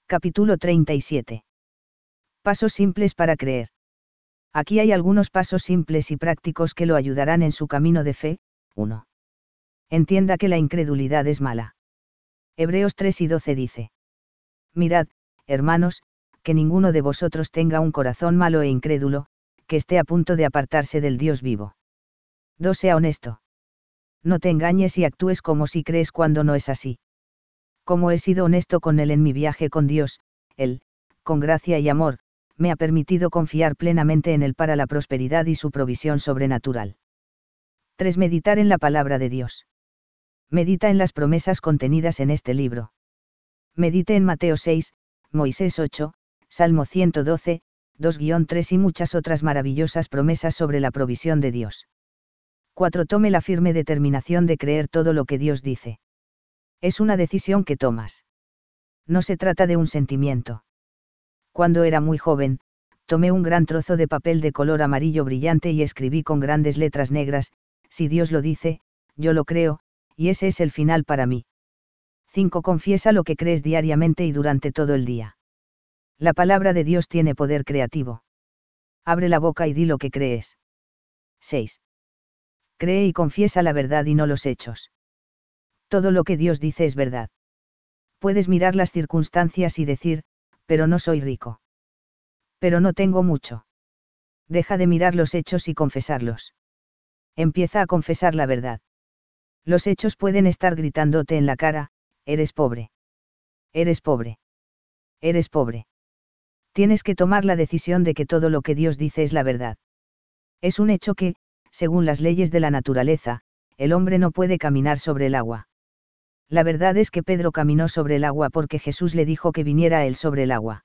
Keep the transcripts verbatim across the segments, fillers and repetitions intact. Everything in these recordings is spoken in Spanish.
Capítulo treinta y siete. Pasos simples para creer. Aquí hay algunos pasos simples y prácticos que lo ayudarán en su camino de fe. uno. Entienda que la incredulidad es mala. Hebreos tres y doce dice: Mirad, hermanos, que ninguno de vosotros tenga un corazón malo e incrédulo, que esté a punto de apartarse del Dios vivo. dos. Sea honesto. No te engañes y actúes como si crees cuando no es así. Como he sido honesto con Él en mi viaje con Dios, Él, con gracia y amor, me ha permitido confiar plenamente en Él para la prosperidad y su provisión sobrenatural. tres. Meditar en la palabra de Dios. Medita en las promesas contenidas en este libro. Medite en Mateo seis, Moisés ocho, Salmo ciento doce, dos tres y muchas otras maravillosas promesas sobre la provisión de Dios. cuatro. Tome la firme determinación de creer todo lo que Dios dice. Es una decisión que tomas. No se trata de un sentimiento. Cuando era muy joven, tomé un gran trozo de papel de color amarillo brillante y escribí con grandes letras negras: si Dios lo dice, yo lo creo, y ese es el final para mí. cinco. Confiesa lo que crees diariamente y durante todo el día. La palabra de Dios tiene poder creativo. Abre la boca y di lo que crees. seis. Cree y confiesa la verdad y no los hechos. Todo lo que Dios dice es verdad. Puedes mirar las circunstancias y decir: pero no soy rico. Pero no tengo mucho. Deja de mirar los hechos y confesarlos. Empieza a confesar la verdad. Los hechos pueden estar gritándote en la cara: eres pobre. Eres pobre. Eres pobre. Tienes que tomar la decisión de que todo lo que Dios dice es la verdad. Es un hecho que, según las leyes de la naturaleza, el hombre no puede caminar sobre el agua. La verdad es que Pedro caminó sobre el agua porque Jesús le dijo que viniera a él sobre el agua.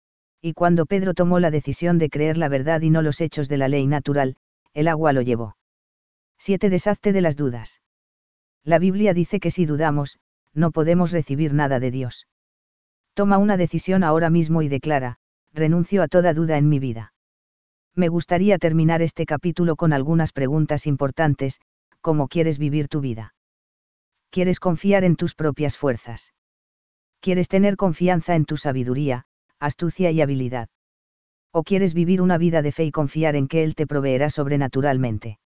Y cuando Pedro tomó la decisión de creer la verdad y no los hechos de la ley natural, el agua lo llevó. siete. Deshazte de las dudas. La Biblia dice que si dudamos, no podemos recibir nada de Dios. Toma una decisión ahora mismo y declara: renuncio a toda duda en mi vida. Me gustaría terminar este capítulo con algunas preguntas importantes. ¿Cómo quieres vivir tu vida? ¿Quieres confiar en tus propias fuerzas? ¿Quieres tener confianza en tu sabiduría, astucia y habilidad? ¿O quieres vivir una vida de fe y confiar en que Él te proveerá sobrenaturalmente?